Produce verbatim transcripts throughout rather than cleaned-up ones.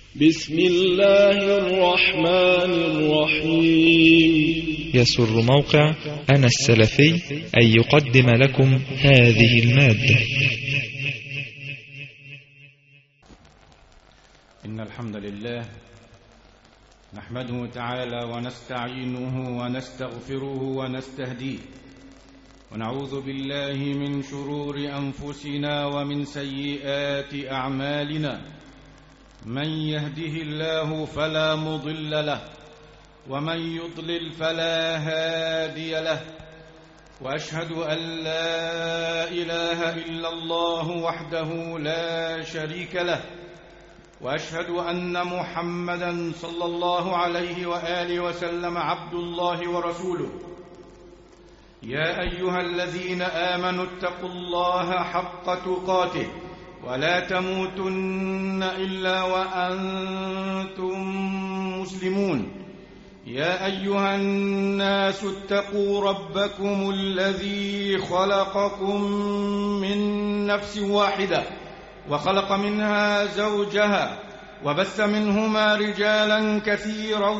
بسم الله الرحمن الرحيم. يسر موقع أنا السلفي أن يقدم لكم هذه المادة. إن الحمد لله نحمده تعالى ونستعينه ونستغفره ونستهديه، ونعوذ بالله من شرور أنفسنا ومن سيئات أعمالنا. من يهده الله فلا مضل له، ومن يضلل فلا هادي له، وأشهد أن لا إله إلا الله وحده لا شريك له، وأشهد أن محمدًا صلى الله عليه وآله وسلم عبد الله ورسوله. يا أيها الذين آمنوا اتقوا الله حق تقاته ولا تموتن إلا وأنتم مسلمون. يا أيها الناس اتقوا ربكم الذي خلقكم من نفس واحدة وخلق منها زوجها وبث منهما رجالا كثيرا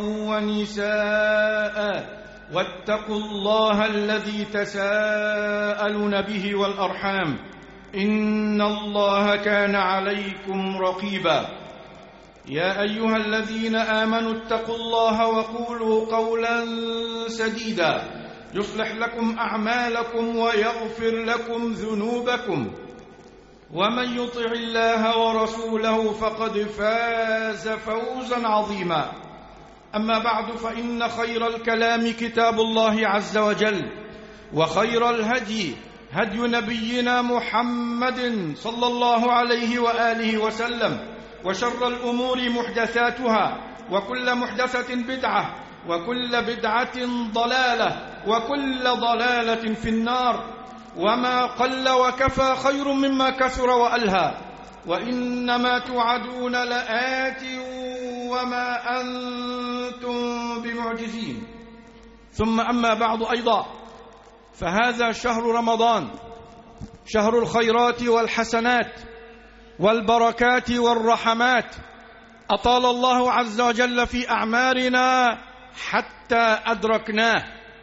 ونساء، واتقوا الله الذي تساءلون به والأرحام، إن الله كان عليكم رقيبا. يا أيها الذين آمنوا اتقوا الله وقولوا قولا سديدا يصلح لكم أعمالكم ويغفر لكم ذنوبكم، ومن يطع الله ورسوله فقد فاز فوزا عظيما. أما بعد، فإن خير الكلام كتاب الله عز وجل، وخير الهدي هدي نبينا محمد صلى الله عليه وآله وسلم، وشر الأمور محدثاتها، وكل محدثة بدعة، وكل بدعة ضلالة، وكل ضلالة في النار. وما قل وكفى خير مما كثر وألهى، وإنما توعدون لآت وما أنتم بمعجزين. ثم أما بعد، أيضا فهذا شهر رمضان، شهر الخيرات والحسنات والبركات والرحمات. أطال الله عز وجل في أعمارنا حتى أدركناه،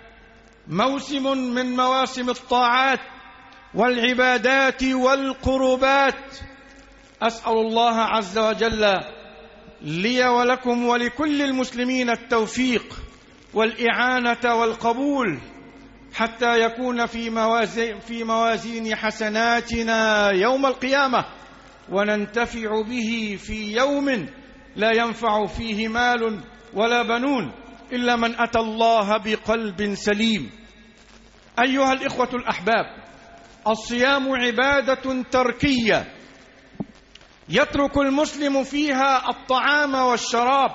موسم من مواسم الطاعات والعبادات والقربات. أسأل الله عز وجل لي ولكم ولكل المسلمين التوفيق والإعانة والقبول، حتى يكون في موازين, في موازين حسناتنا يوم القيامة، وننتفع به في يوم لا ينفع فيه مال ولا بنون إلا من أتى الله بقلب سليم. أيها الإخوة الأحباب، الصيام عبادة تركية يترك المسلم فيها الطعام والشراب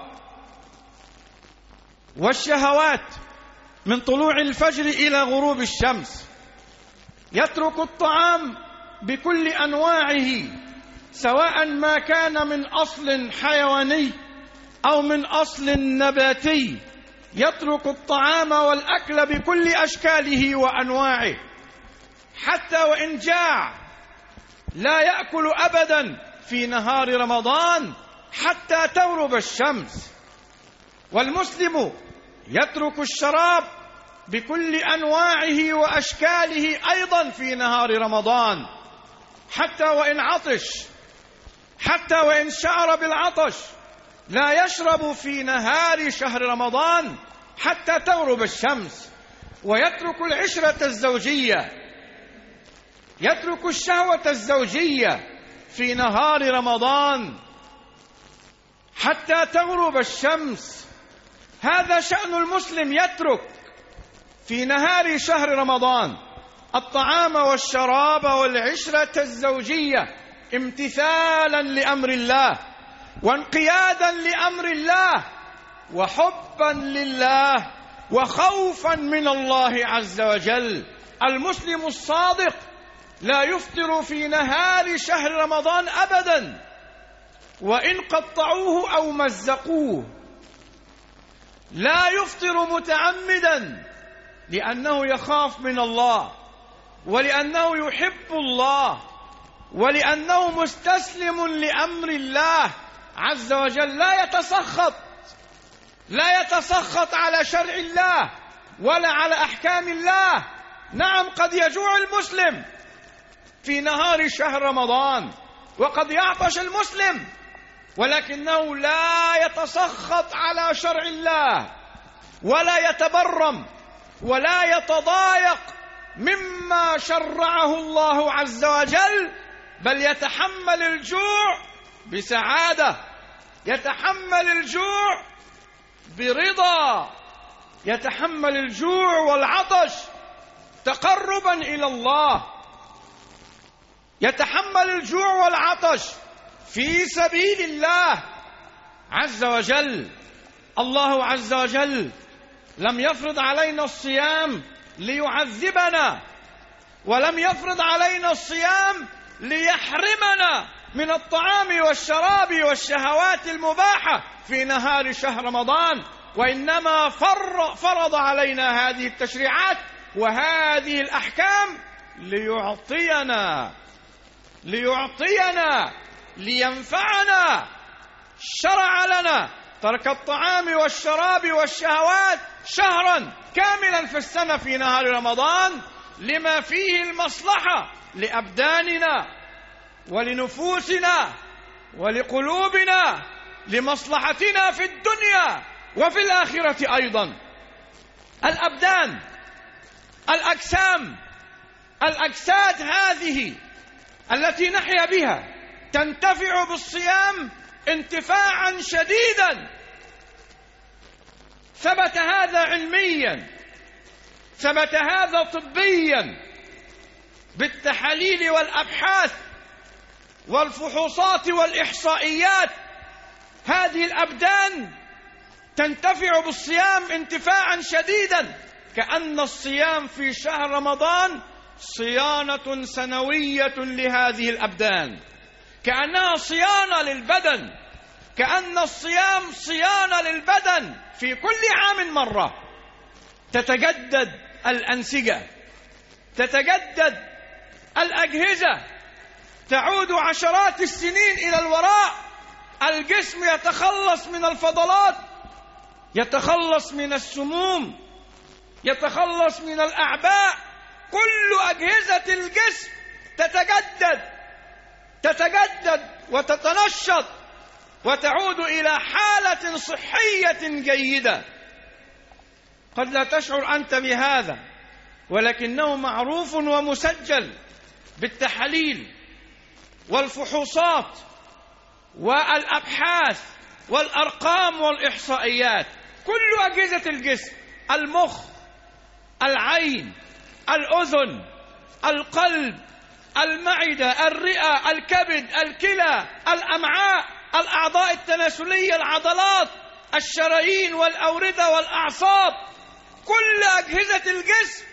والشهوات من طلوع الفجر إلى غروب الشمس. يترك الطعام بكل أنواعه، سواء ما كان من أصل حيواني أو من أصل نباتي. يترك الطعام والأكل بكل أشكاله وأنواعه، حتى وإن جاع لا يأكل أبدا في نهار رمضان حتى تغرب الشمس. والمسلم يترك الشراب بكل أنواعه وأشكاله أيضا في نهار رمضان، حتى وإن عطش، حتى وإن شعر بالعطش لا يشرب في نهار شهر رمضان حتى تغرب الشمس. ويترك العشرة الزوجية، يترك الشهوة الزوجية في نهار رمضان حتى تغرب الشمس. هذا شأن المسلم، يترك في نهار شهر رمضان الطعام والشراب والعشرة الزوجية امتثالا لأمر الله، وانقيادا لأمر الله، وحبا لله، وخوفا من الله عز وجل. المسلم الصادق لا يفطر في نهار شهر رمضان أبدا، وإن قطعوه أو مزقوه. لا يفطر متعمدا، لأنه يخاف من الله، ولأنه يحب الله، ولأنه مستسلم لأمر الله عز وجل لا يتسخط لا يتسخط على شرع الله ولا على أحكام الله. نعم، قد يجوع المسلم في نهار شهر رمضان وقد يعطش المسلم، ولكنه لا يتسخط على شرع الله ولا يتبرم ولا يتضايق مما شرعه الله عز وجل، بل يتحمل الجوع بسعادة، يتحمل الجوع برضا، يتحمل الجوع والعطش تقربا إلى الله، يتحمل الجوع والعطش في سبيل الله عز وجل. الله عز وجل لم يفرض علينا الصيام ليعذبنا، ولم يفرض علينا الصيام ليحرمنا من الطعام والشراب والشهوات المباحة في نهار شهر رمضان، وإنما فرض علينا هذه التشريعات وهذه الأحكام ليعطينا ليعطينا لينفعنا. شرع لنا ترك الطعام والشراب والشهوات شهرا كاملا في السنة في نهار رمضان لما فيه المصلحة لأبداننا ولنفوسنا ولقلوبنا، لمصلحتنا في الدنيا وفي الآخرة أيضا. الأبدان، الأجسام، الأجساد هذه التي نحيا بها تنتفع بالصيام انتفاعا شديدا. ثبت هذا علميا، ثبت هذا طبيا بالتحاليل والأبحاث والفحوصات والإحصائيات. هذه الأبدان تنتفع بالصيام انتفاعا شديدا، كأن الصيام في شهر رمضان صيانة سنوية لهذه الأبدان، كأنها صيانة للبدن، كأن الصيام صيانة للبدن في كل عام مرة. تتجدد الأنسجة، تتجدد الأجهزة، تعود عشرات السنين إلى الوراء. الجسم يتخلص من الفضلات، يتخلص من السموم، يتخلص من الأعباء. كل أجهزة الجسم تتجدد تتجدد وتتنشط وتعود إلى حالة صحية جيدة. قد لا تشعر أنت بهذا، ولكنه معروف ومسجل بالتحاليل والفحوصات والأبحاث والأرقام والإحصائيات. كل أجهزة الجسم، المخ، العين، الأذن، القلب، المعدة، الرئة، الكبد، الكلى، الأمعاء، الأعضاء التناسلية، العضلات، الشرايين والأوردة والأعصاب، كل أجهزة الجسم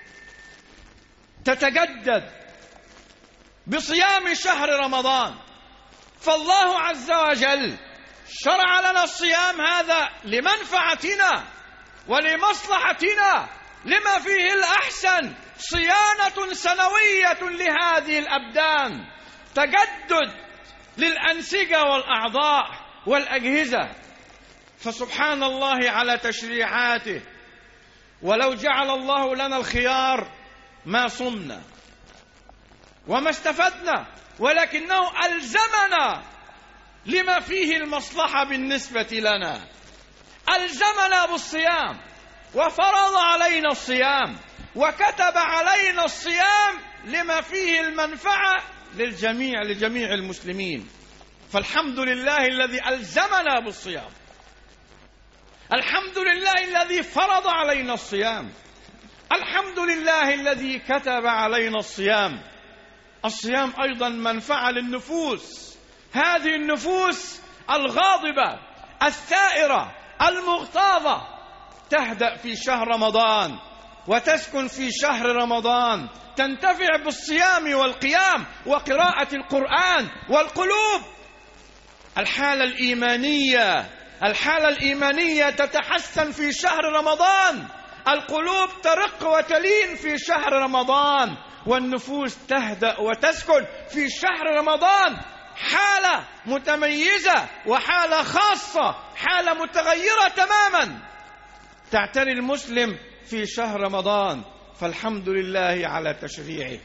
تتجدد بصيام شهر رمضان. فالله عز وجل شرع لنا الصيام هذا لمنفعتنا ولمصلحتنا، لما فيه الأحسن، صيانة سنوية لهذه الأبدان، تجدد للأنسجة والأعضاء والأجهزة. فسبحان الله على تشريعاته. ولو جعل الله لنا الخيار ما صمنا وما استفدنا، ولكنه ألزمنا لما فيه المصلحة بالنسبة لنا، ألزمنا بالصيام وفرض علينا الصيام وكتب علينا الصيام لما فيه المنفعة للجميع، لجميع المسلمين. فالحمد لله الذي ألزمنا بالصيام، الحمد لله الذي فرض علينا الصيام، الحمد لله الذي كتب علينا الصيام. الصيام أيضا منفعة للنفوس، هذه النفوس الغاضبة الثائرة المغتاظة تهدأ في شهر رمضان وتسكن في شهر رمضان، تنتفع بالصيام والقيام وقراءة القرآن. والقلوب، الحالة الإيمانية الحالة الإيمانية تتحسن في شهر رمضان، القلوب ترق وتلين في شهر رمضان، والنفوس تهدأ وتسكن في شهر رمضان. حالة متميزة وحالة خاصة، حالة متغيرة تماما تعتري المسلم في شهر رمضان. فالحمد لله على تشريعه،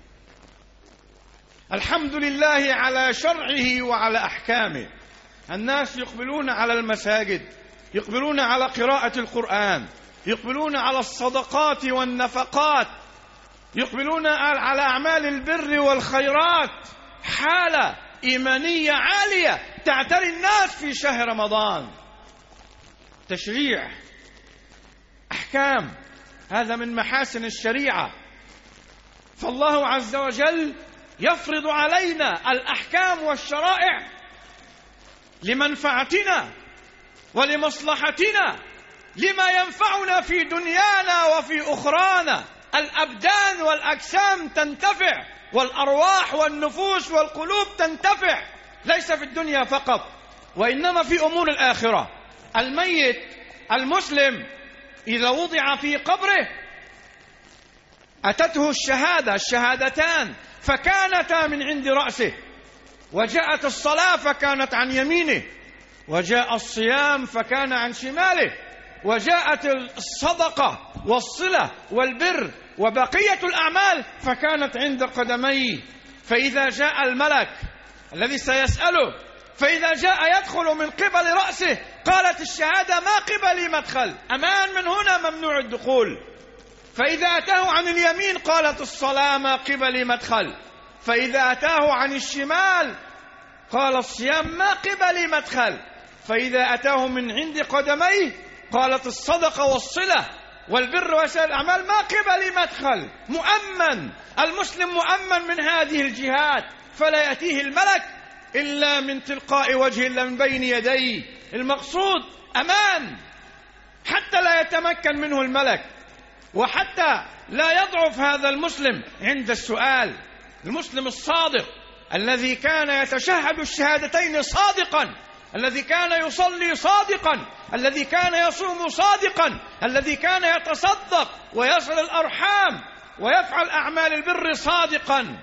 الحمد لله على شرعه وعلى أحكامه. الناس يقبلون على المساجد، يقبلون على قراءة القرآن، يقبلون على الصدقات والنفقات، يقبلون على أعمال البر والخيرات. حالة إيمانية عالية تعتري الناس في شهر رمضان. تشريع، أحكام، هذا من محاسن الشريعة. فالله عز وجل يفرض علينا الأحكام والشرائع لمنفعتنا ولمصلحتنا، لما ينفعنا في دنيانا وفي أخرانا. الأبدان والأجسام تنتفع، والأرواح والنفوس والقلوب تنتفع، ليس في الدنيا فقط وإنما في أمور الآخرة. الميت المسلم إذا وضع في قبره أتته الشهادة الشهادتان فكانتا من عند رأسه، وجاءت الصلاة فكانت عن يمينه، وجاء الصيام فكان عن شماله، وجاءت الصدقة والصلة والبر وبقية الأعمال فكانت عند قدميه. فإذا جاء الملك الذي سيسأله، فإذا جاء يدخل من قبل رأسه قالت الشهادة ما قبلي مدخل، أمان من هنا ممنوع الدخول. فإذا أتاه عن اليمين قالت الصلاة ما قبلي مدخل. فإذا أتاه عن الشمال قال الصيام ما قبلي مدخل. فإذا أتاه من عند قدميه قالت الصدقة والصلة والبر وسائر الأعمال ما قبلي مدخل. مؤمن، المسلم مؤمن من هذه الجهات، فلا يأتيه الملك إلا من تلقاء وجه، إلا من بين يديه. المقصود أمان، حتى لا يتمكن منه الملك، وحتى لا يضعف هذا المسلم عند السؤال. المسلم الصادق الذي كان يتشهد الشهادتين صادقا، الذي كان يصلي صادقا، الذي كان يصوم صادقا، الذي كان يتصدق ويصل الأرحام ويفعل أعمال البر صادقا،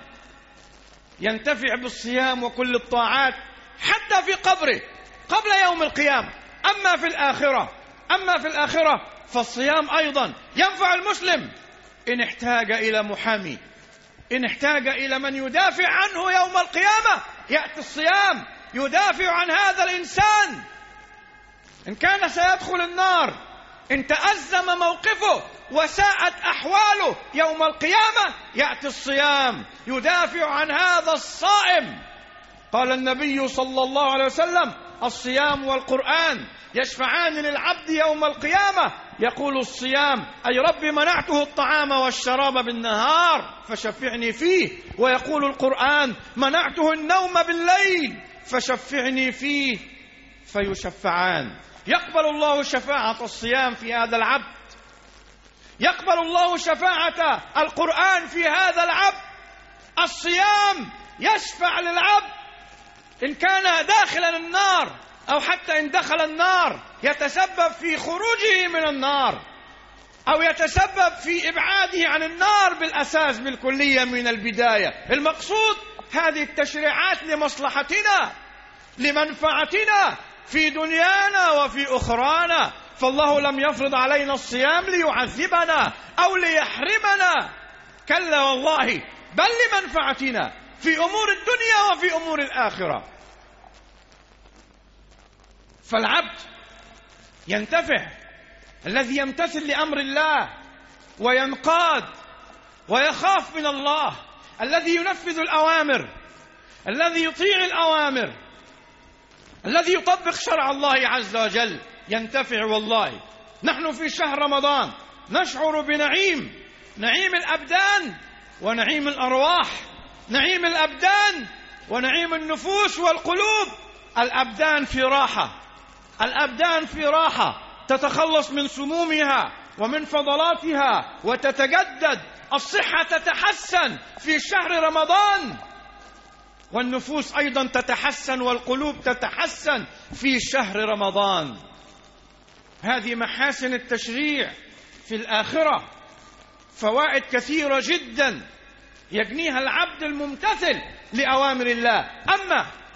ينتفع بالصيام وكل الطاعات حتى في قبره قبل يوم القيامة. أما في الآخرة أما في الآخرة فالصيام أيضا ينفع المسلم إن احتاج إلى محامي، إن احتاج إلى من يدافع عنه يوم القيامة يأتي الصيام يدافع عن هذا الإنسان. إن كان سيدخل النار، إن تأزم موقفه وساءت أحواله يوم القيامة يأتي الصيام يدافع عن هذا الصائم. قال النبي صلى الله عليه وسلم: الصيام والقرآن يشفعان للعبد يوم القيامة. يقول الصيام: أي رب منعته الطعام والشراب بالنهار فشفعني فيه. ويقول القرآن: منعته النوم بالليل فشفعني فيه. فيشفعان. يقبل الله شفاعة الصيام في هذا العبد، يقبل الله شفاعة القرآن في هذا العبد. الصيام يشفع للعبد إن كان داخلا النار، أو حتى إن دخل النار يتسبب في خروجه من النار، أو يتسبب في إبعاده عن النار بالأساس بالكلية من البداية. المقصود هذه التشريعات لمصلحتنا، لمنفعتنا في دنيانا وفي أخرانا. فالله لم يفرض علينا الصيام ليعذبنا أو ليحرمنا، كلا والله، بل لمنفعتنا في أمور الدنيا وفي أمور الآخرة. فالعبد ينتفع الذي يمتثل لأمر الله وينقاد ويخاف من الله، الذي ينفذ الأوامر، الذي يطيع الأوامر، الذي يطبق شرع الله عز وجل، ينتفع. والله نحن في شهر رمضان نشعر بنعيم، نعيم الأبدان ونعيم الأرواح، نعيم الأبدان ونعيم النفوس والقلوب. الأبدان في راحة، الأبدان في راحة، تتخلص من سمومها ومن فضلاتها وتتجدد. الصحة تتحسن في شهر رمضان، والنفوس أيضا تتحسن والقلوب تتحسن في شهر رمضان. هذه محاسن التشريع. في الآخرة فوائد كثيرة جدا يجنيها العبد الممتثل لأوامر الله. أما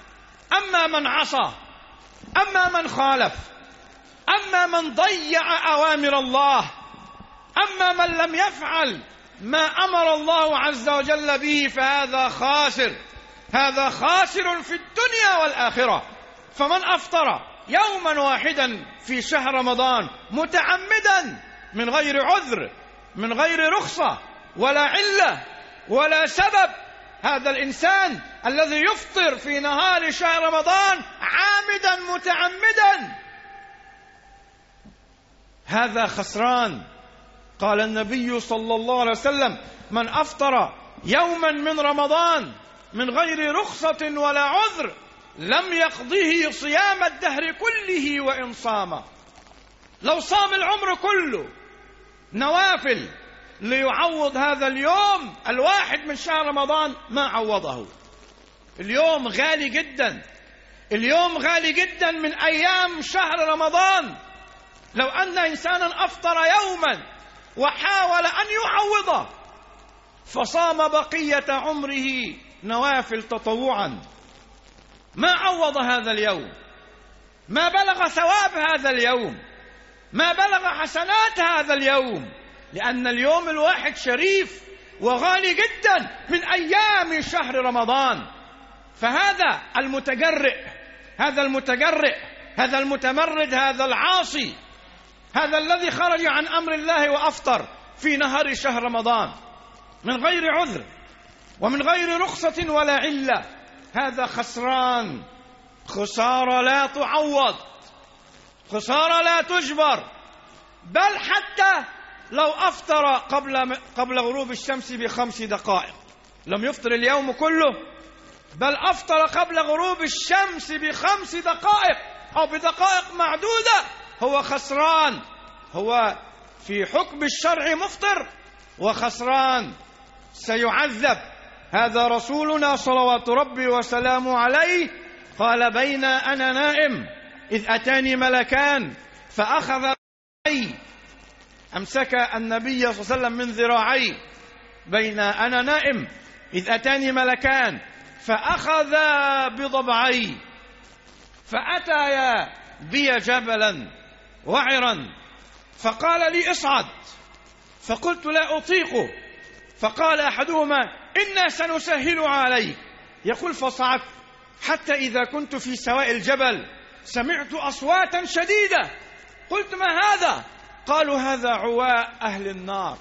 أما من عصى، أما من خالف، أما من ضيع أوامر الله، أما من لم يفعل ما أمر الله عز وجل به، فهذا خاسر، هذا خاسر في الدنيا والآخرة. فمن أفطر يوما واحدا في شهر رمضان متعمدا من غير عذر، من غير رخصة ولا علة ولا سبب، هذا الإنسان الذي يفطر في نهار شهر رمضان عامدا متعمدا هذا خسران. قال النبي صلى الله عليه وسلم: من أفطر يوما من رمضان من غير رخصة ولا عذر لم يقضه صيام الدهر كله وإن صام. لو صام العمر كله نوافل ليعوض هذا اليوم الواحد من شهر رمضان ما عوضه. اليوم غالي جدا، اليوم غالي جدا من أيام شهر رمضان. لو أن إنسانا أفطر يوما وحاول أن يعوضه فصام بقية عمره نوافل تطوعا ما عوض هذا اليوم، ما بلغ ثواب هذا اليوم، ما بلغ حسنات هذا اليوم، لأن اليوم الواحد شريف وغالي جدا من أيام شهر رمضان. فهذا المتجرئ، هذا المتجرئ، هذا المتمرد، هذا العاصي، هذا الذي خرج عن أمر الله وأفطر في نهار شهر رمضان من غير عذر ومن غير رخصة ولا علة، هذا خسران، خسارة لا تعوض، خسارة لا تجبر. بل حتى لو أفطر قبل قبل غروب الشمس بخمس دقائق، لم يفطر اليوم كله، بل أفطر قبل غروب الشمس بخمس دقائق أو بدقائق معدودة، هو خسران، هو في حكم الشرع مفطر وخسران، سيعذب. هذا رسولنا صلوات ربي وسلامه عليه قال: بين أنا نائم إذ أتاني ملكان فأخذ ذراعي، أمسك النبي صلى الله عليه وسلم من ذراعي. بين أنا نائم إذ أتاني ملكان فأخذ بضبعي فأتيا بي جبلا وعرا فقال لي: اصعد. فقلت: لا أطيقه. فقال أحدهما: إنا سنسهل عليك. يقول: فصعدت حتى إذا كنت في سواء الجبل سمعت أصواتا شديدة، قلت: ما هذا؟ قالوا: هذا عواء أهل النار،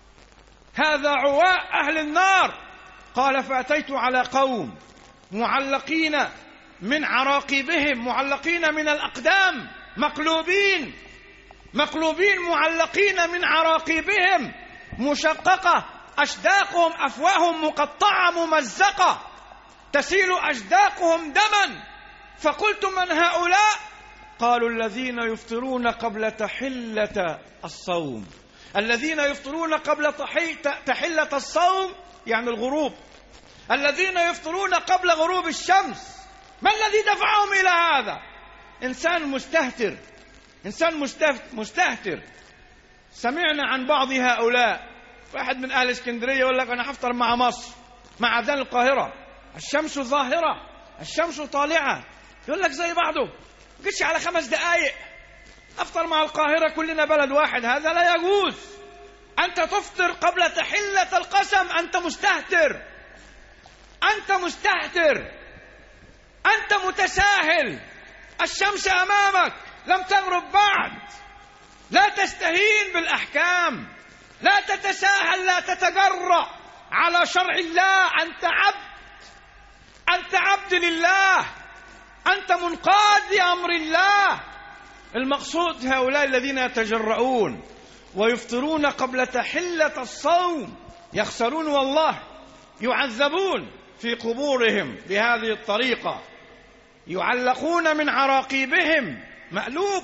هذا عواء أهل النار. قال: فأتيت على قوم معلقين من عراقبهم، معلقين من الأقدام، مقلوبين مقلوبين معلقين من عراقبهم، مشققة أشداقهم، أفواههم مقطعة ممزقة تسيل أشداقهم دما. فقلت: من هؤلاء؟ قالوا: الذين يفطرون قبل تحلة الصوم. الذين يفطرون قبل تحلة الصوم يعني الغروب، الذين يفطرون قبل غروب الشمس. ما الذي دفعهم إلى هذا؟ إنسان مستهتر، إنسان مستهتر. سمعنا عن بعض هؤلاء، واحد من أهل اسكندرية يقول لك: أنا هفطر مع مصر، مع أذان القاهرة، الشمس ظاهرة، الشمس طالعة، يقول لك زي بعضه، قلتش على خمس دقائق أفطر مع القاهرة، كلنا بلد واحد. هذا لا يجوز. أنت تفطر قبل تحلة القسم، أنت مستهتر، أنت مستهتر، أنت متساهل. الشمس أمامك لم تغرب بعد. لا تستهين بالأحكام، لا تتساهل، لا تتجرأ على شرع الله. أنت عبد، أنت عبد لله، أنت منقاد لأمر الله. المقصود هؤلاء الذين يتجرؤون ويفطرون قبل تحلة الصوم يخسرون والله، يعذبون في قبورهم بهذه الطريقة، يعلقون من عراقيبهم مألوب،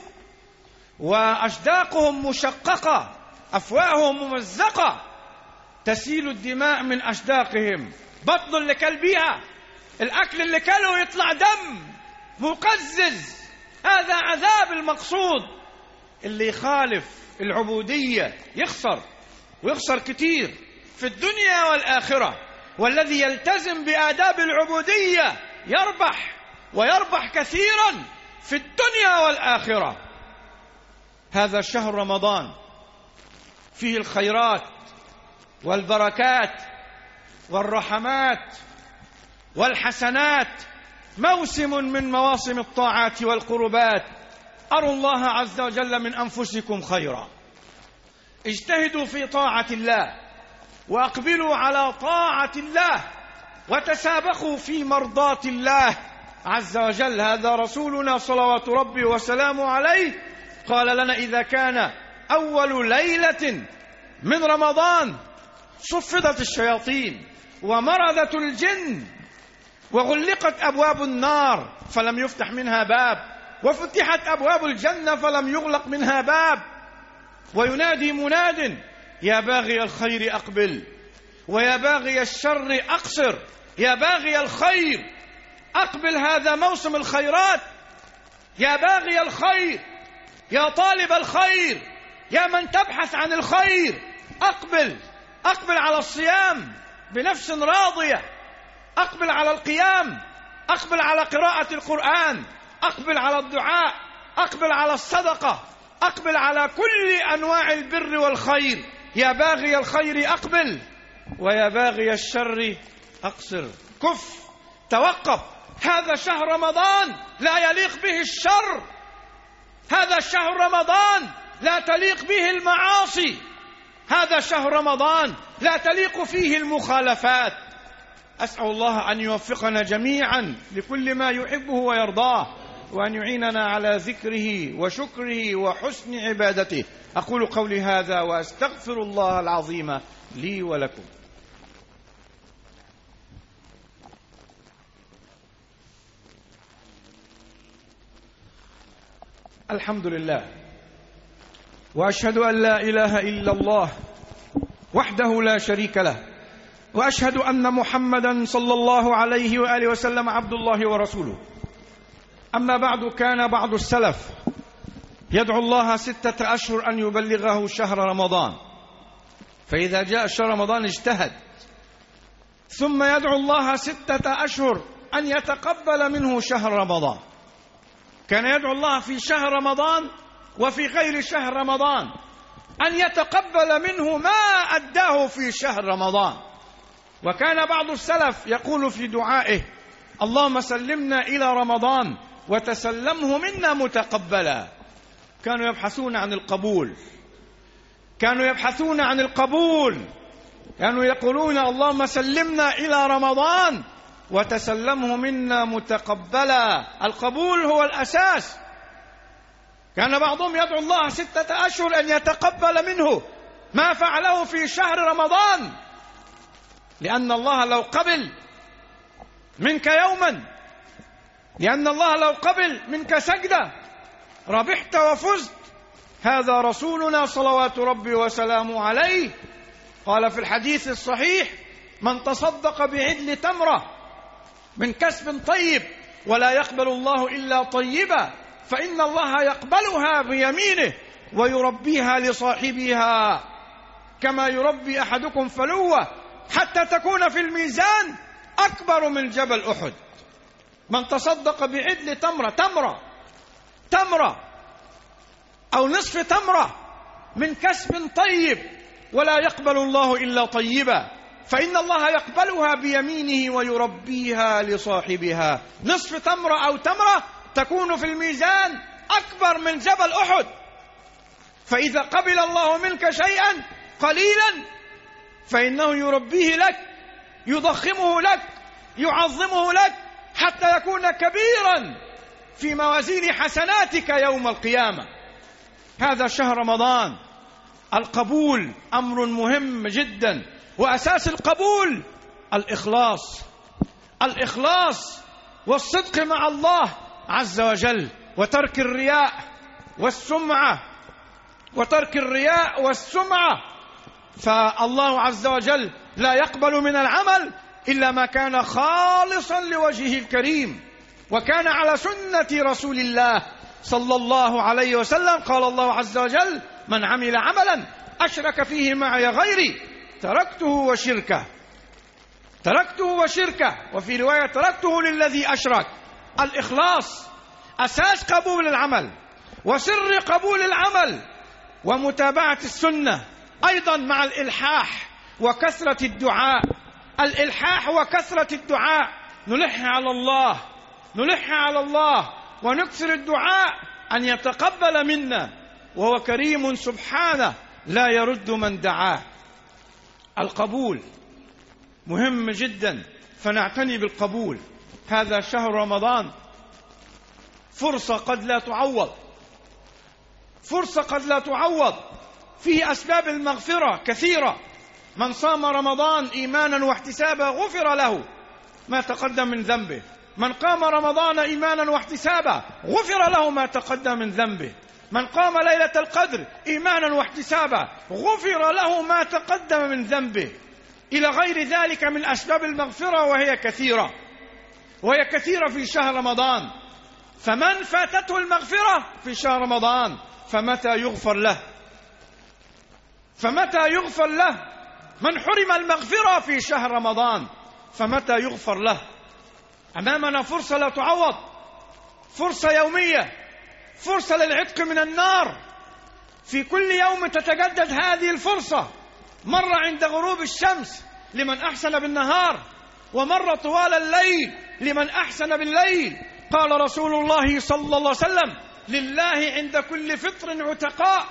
وأشداقهم مشققة، أفواههم ممزقة، تسيل الدماء من أشداقهم، بطن اللي كل بيها، الأكل اللي كله يطلع دم مقزز. هذا عذاب. المقصود اللي يخالف العبودية يخسر، ويخسر كتير في الدنيا والآخرة، والذي يلتزم بآداب العبودية يربح ويربح كثيرا في الدنيا والآخرة. هذا شهر رمضان فيه الخيرات والبركات والرحمات والحسنات، موسم من مواسم الطاعات والقربات. أروا الله عز وجل من أنفسكم خيرا، اجتهدوا في طاعة الله وأقبلوا على طاعة الله وتسابقوا في مرضاة الله عز وجل. هذا رسولنا صلوات ربي وسلامه عليه قال لنا: إذا كان أول ليلة من رمضان صفدت الشياطين ومرضت الجن وغلقت أبواب النار فلم يفتح منها باب، وفتحت أبواب الجنة فلم يغلق منها باب، وينادي مناد: يا باغي الخير أقبل، ويا باغي الشر أقصر. يا باغي الخير أقبل، هذا موسم الخيرات. يا باغي الخير، يا طالب الخير، يا من تبحث عن الخير، أقبل أقبل على الصيام بنفس راضية، أقبل على القيام، أقبل على قراءة القرآن، أقبل على الدعاء، أقبل على الصدقة، أقبل على كل أنواع البر والخير. يا باغي الخير أقبل، ويا باغي الشر أقصر. كف، توقف. هذا شهر رمضان لا يليق به الشر، هذا شهر رمضان لا تليق به المعاصي، هذا شهر رمضان لا تليق فيه المخالفات. أسأل الله أن يوفقنا جميعا لكل ما يحبه ويرضاه، وأن يعيننا على ذكره وشكره وحسن عبادته. أقول قولي هذا وأستغفر الله العظيم لي ولكم. الحمد لله، وأشهد أن لا إله إلا الله وحده لا شريك له، وأشهد أن محمدا صلى الله عليه وآله وسلم عبد الله ورسوله. أما بعد، كان بعض السلف يدعو الله ستة أشهر أن يبلغه شهر رمضان، فإذا جاء شهر رمضان اجتهد، ثم يدعو الله ستة أشهر أن يتقبل منه شهر رمضان. كان يدعو الله في شهر رمضان وفي غير شهر رمضان أن يتقبل منه ما أداه في شهر رمضان. وكان بعض السلف يقول في دعائه: اللهم سلمنا إلى رمضان وتسلمه منا متقبلا. كانوا يبحثون عن القبول، كانوا يبحثون عن القبول، كانوا يقولون: اللهم سلمنا إلى رمضان وتسلمه منا متقبلا. القبول هو الأساس. كان بعضهم يدعو الله ستة أشهر أن يتقبل منه ما فعله في شهر رمضان، لأن الله لو قبل منك يوما، لأن الله لو قبل منك سجدة ربحت وفزت. هذا رسولنا صلوات ربي وسلامه عليه قال في الحديث الصحيح: من تصدق بعدل تمرة من كسب طيب ولا يقبل الله إلا طيبا فإن الله يقبلها بيمينه ويربيها لصاحبها كما يربي أحدكم فلوة حتى تكون في الميزان أكبر من جبل أحد. من تصدق بعدل تمرة تمرة تمرة أو نصف تمرة من كسب طيب ولا يقبل الله إلا طيبا فإن الله يقبلها بيمينه ويربيها لصاحبها. نصف تمرة أو تمرة تكون في الميزان أكبر من جبل أحد. فإذا قبل الله منك شيئا قليلا فإنه يربيه لك، يضخمه لك، يعظمه لك حتى يكون كبيرا في موازين حسناتك يوم القيامة. هذا شهر رمضان. القبول أمر مهم جدا، وأساس القبول الإخلاص، الإخلاص والصدق مع الله عز وجل، وترك الرياء والسمعة وترك الرياء والسمعة. فالله عز وجل لا يقبل من العمل إلا ما كان خالصا لوجهه الكريم، وكان على سنة رسول الله صلى الله عليه وسلم. قال الله عز وجل: من عمل عملا أشرك فيه معي غيري تركته وشركه تركته وشركه وفي رواية تركته للذي أشرك. الإخلاص أساس قبول العمل وسر قبول العمل، ومتابعة السنة أيضا مع الإلحاح وكثرة الدعاء. الإلحاح وكثرة الدعاء، نلح على الله نلح على الله ونكثر الدعاء أن يتقبل منا، وهو كريم سبحانه لا يرد من دعاه. القبول مهم جدا، فنعتني بالقبول. هذا شهر رمضان فرصة قد لا تعوض، فرصة قد لا تعوض، فيه أسباب المغفرة كثيرة. من صام رمضان إيمانا واحتسابا غفر له ما تقدم من ذنبه. من قام رمضان إيمانا واحتسابا غفر له ما تقدم من ذنبه. من قام ليلة القدر إيمانا واحتسابا غفر له ما تقدم من ذنبه، إلى غير ذلك من أسباب المغفرة، وهي كثيرة وهي كثيرة في شهر رمضان. فمن فاتته المغفرة في شهر رمضان فمتى يغفر له فمتى يغفر له من حرم المغفرة في شهر رمضان فمتى يغفر له؟ أمامنا فرصة لا تعوض، فرصة يومية، فرصة للعتق من النار. في كل يوم تتجدد هذه الفرصة، مرة عند غروب الشمس لمن أحسن بالنهار، ومرة طوال الليل لمن أحسن بالليل. قال رسول الله صلى الله عليه وسلم: لله عند كل فطر عتقاء.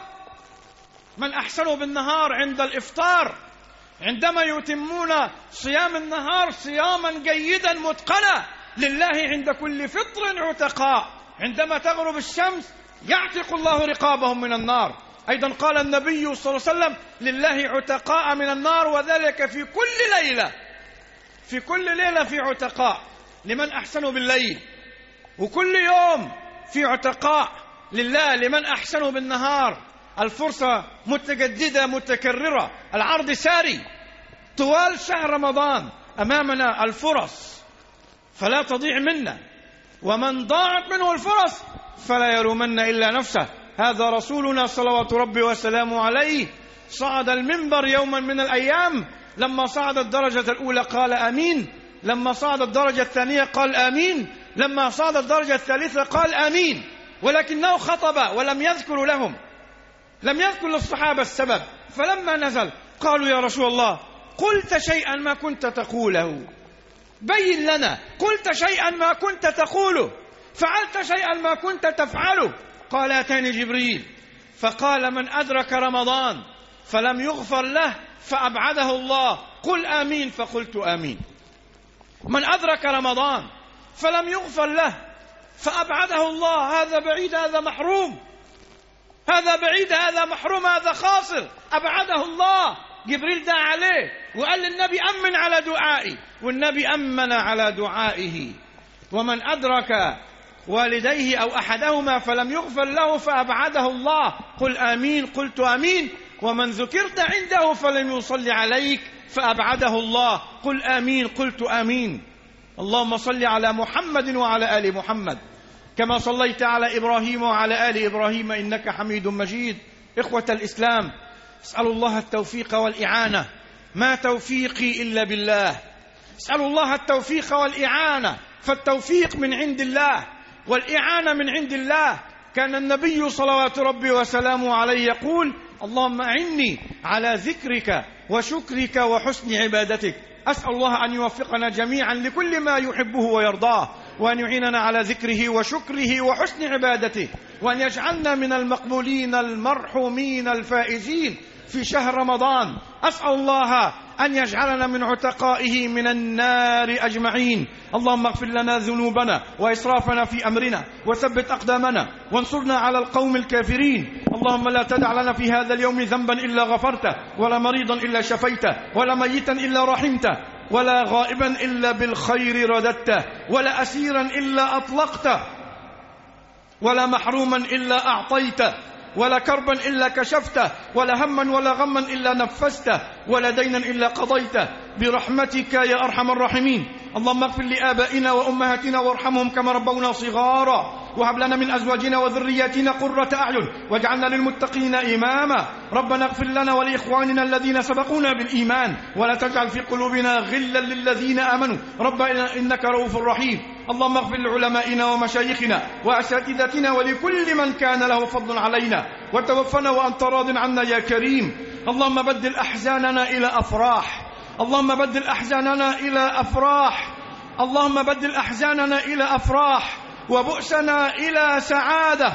من أحسن بالنهار عند الإفطار، عندما يتمون صيام النهار صياما جيدا متقنا، لله عند كل فطر عتقاء. عندما تغرب الشمس يعتق الله رقابهم من النار. أيضا قال النبي صلى الله عليه وسلم: لله عتقاء من النار، وذلك في كل ليلة، في كل ليلة في عتقاء لمن أحسنوا بالليل، وكل يوم في عتقاء لله لمن أحسنوا بالنهار. الفرصة متجددة متكررة، العرض ساري طوال شهر رمضان. أمامنا الفرص فلا تضيع منا، ومن ضاعت منه الفرص فلا يلومن إلا نفسه. هذا رسولنا صلوات ربي وسلامه عليه صعد المنبر يوما من الأيام، لما صعد الدرجة الأولى قال آمين، لما صعد الدرجة الثانية قال آمين، لما صعد الدرجة الثالثة قال آمين، ولكنه خطب ولم يذكر لهم، لم يذكر للصحابة السبب. فلما نزل قالوا: يا رسول الله، قلت شيئا ما كنت تقوله، بين لنا، قلت شيئا ما كنت تقوله، فعلت شيئا ما كنت تفعله. قال: أتاني جبريل فقال: من أدرك رمضان فلم يغفر له فأبعده الله. قل آمين، فقلت آمين. من أدرك رمضان فلم يغفر له فأبعده الله، هذا بعيد، هذا محروم، هذا بعيد، هذا محروم، هذا خاسر، أبعده الله. جبريل دعا عليه وقال للنبي: أمن على دعائي، والنبي أمن على دعائه. ومن أدرك والديه أو أحدهما فلم يغفر له فأبعده الله. قل آمين، قلت آمين. ومن ذكرت عنده فلم يصلي عليك فأبعده الله. قل آمين، قلت آمين. اللهم صل على محمد وعلى آل محمد كما صليت على إبراهيم وعلى آل إبراهيم إنك حميد مجيد. إخوة الإسلام، اسألوا الله التوفيق والإعانة، ما توفيقي إلا بالله. اسألوا الله التوفيق والإعانة، فالتوفيق من عند الله والإعانة من عند الله. كان النبي صلوات ربي وسلامه عليه يقول: اللهم أعني على ذكرك وشكرك وحسن عبادتك. أسأل الله أن يوفقنا جميعا لكل ما يحبه ويرضاه، وأن يعيننا على ذكره وشكره وحسن عبادته، وأن يجعلنا من المقبولين المرحومين الفائزين في شهر رمضان. أسأل الله أن يجعلنا من عتقائه من النار أجمعين. اللهم اغفر لنا ذنوبنا وإسرافنا في أمرنا، وثبت أقدامنا، وانصرنا على القوم الكافرين. اللهم لا تدع لنا في هذا اليوم ذنبا إلا غفرته، ولا مريضا إلا شفيته، ولا ميتا إلا رحمته، ولا غائبا إلا بالخير رددته، ولا أسيرا إلا أطلقته، ولا محروما إلا أعطيته، ولا كربا إلا كشفته، ولا هما ولا غما إلا نفسته، ولا دينا إلا قضيته، برحمتك يا أرحم الراحمين. اللهم اغفر لآبائنا وأمهاتنا وارحمهم كما ربونا صغارا. وهب لنا من أزواجنا وذرياتنا قرة أعين واجعلنا للمتقين إماما. ربنا اغفر لنا ولإخواننا الذين سبقونا بالإيمان ولا تجعل في قلوبنا غلا للذين آمنوا ربنا إنك رؤوف رحيم. اللهم اغفر لعلمائنا ومشايخنا وأساتذتنا ولكل من كان له فضل علينا وتوفنا وأنت راض عنا يا كريم. اللهم بدل أحزاننا إلى أفراح، اللهم بدل أحزاننا إلى أفراح، اللهم بدل أحزاننا إلى أفراح، وبؤسنا إلى سعادة،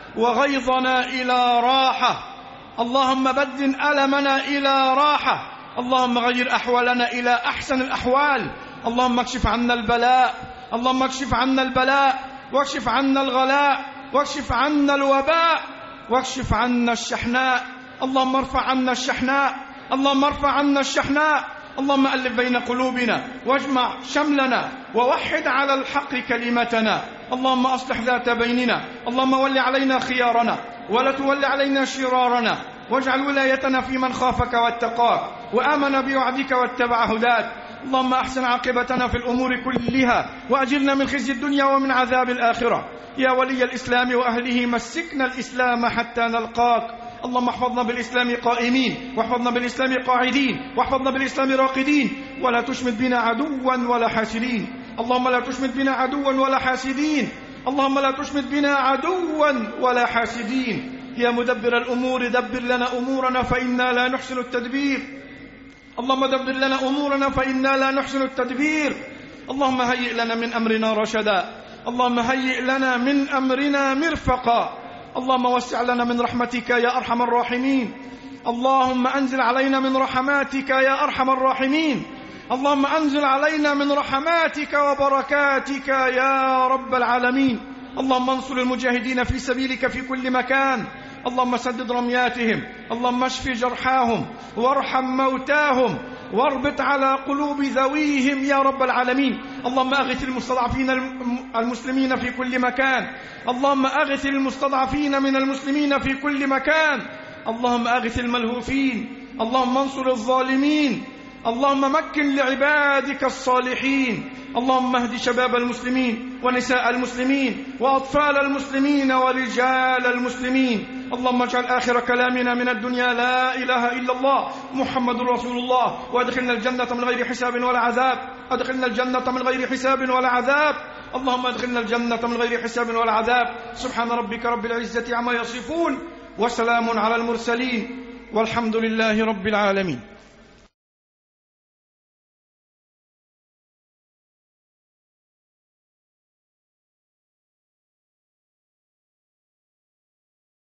وغيظنا إلى راحة. اللهم بدل ألمنا إلى راحة، اللهم غير أحوالنا إلى أحسن الأحوال. اللهم اكشف عنا البلاء، اللهم اكشف عنا البلاء، واكشف عنا الغلاء، واكشف عنا الوباء، واكشف عنا الشحناء. اللهم ارفع عنا الشحناء، اللهم ارفع عنا الشحناء. اللهم ألف بين قلوبنا واجمع شملنا ووحد على الحق كلمتنا. اللهم أصلح ذات بيننا، اللهم ول علينا خيارنا ولا تول علينا شرارنا، واجعل ولايتنا في من خافك واتقاك وآمن بوعدك واتبع هداك. اللهم أحسن عاقبتنا في الأمور كلها وأجرنا من خزي الدنيا ومن عذاب الآخرة. يا ولي الإسلام وأهله مسكنا الإسلام حتى نلقاك. اللهم احفظنا بالإسلام قائمين، واحفظنا بالإسلام قاعدين، واحفظنا بالإسلام راقدين، ولا تشمت بنا عدوا ولا حاسدين. اللهم لا تشمت بنا عدوا ولا حاسدين، اللهم لا تشمت بنا عدوا ولا حاسدين. يا مدبر الأمور دبر لنا أمورنا فإنا لا نحسن التدبير. اللهم دبر لنا أمورنا فإنا لا نحسن التدبير. اللهم هيئ لنا من أمرنا رشدا، اللهم هيئ لنا من أمرنا مرفقا. اللهم وسع لنا من رحمتك يا أرحم الراحمين. اللهم أنزل علينا من رحماتك يا أرحم الراحمين. اللهم أنزل علينا من رحماتك وبركاتك يا رب العالمين. اللهم انصر المجاهدين في سبيلك في كل مكان. اللهم سدد رمياتهم، اللهم اشف جرحاهم وارحم موتاهم واربط على قلوب ذويهم يا رب العالمين. اللهم أغث المستضعفين المسلمين في كل مكان، اللهم أغث المستضعفين من المسلمين في كل مكان. اللهم أغث الملهوفين، اللهم انصر الظالمين، اللهم مكن لعبادك الصالحين. اللهم اهد شباب المسلمين ونساء المسلمين وأطفال المسلمين ورجال المسلمين. اللهم اجعل آخر كلامنا من الدنيا لا إله إلا الله محمد رسول الله، وادخلنا الجنة من غير حساب ولا عذاب، ادخلنا الجنة من غير حساب ولا عذاب. اللهم ادخلنا الجنة من غير حساب ولا عذاب. سبحان ربك رب العزة عما يصفون، وسلام على المرسلين، والحمد لله رب العالمين.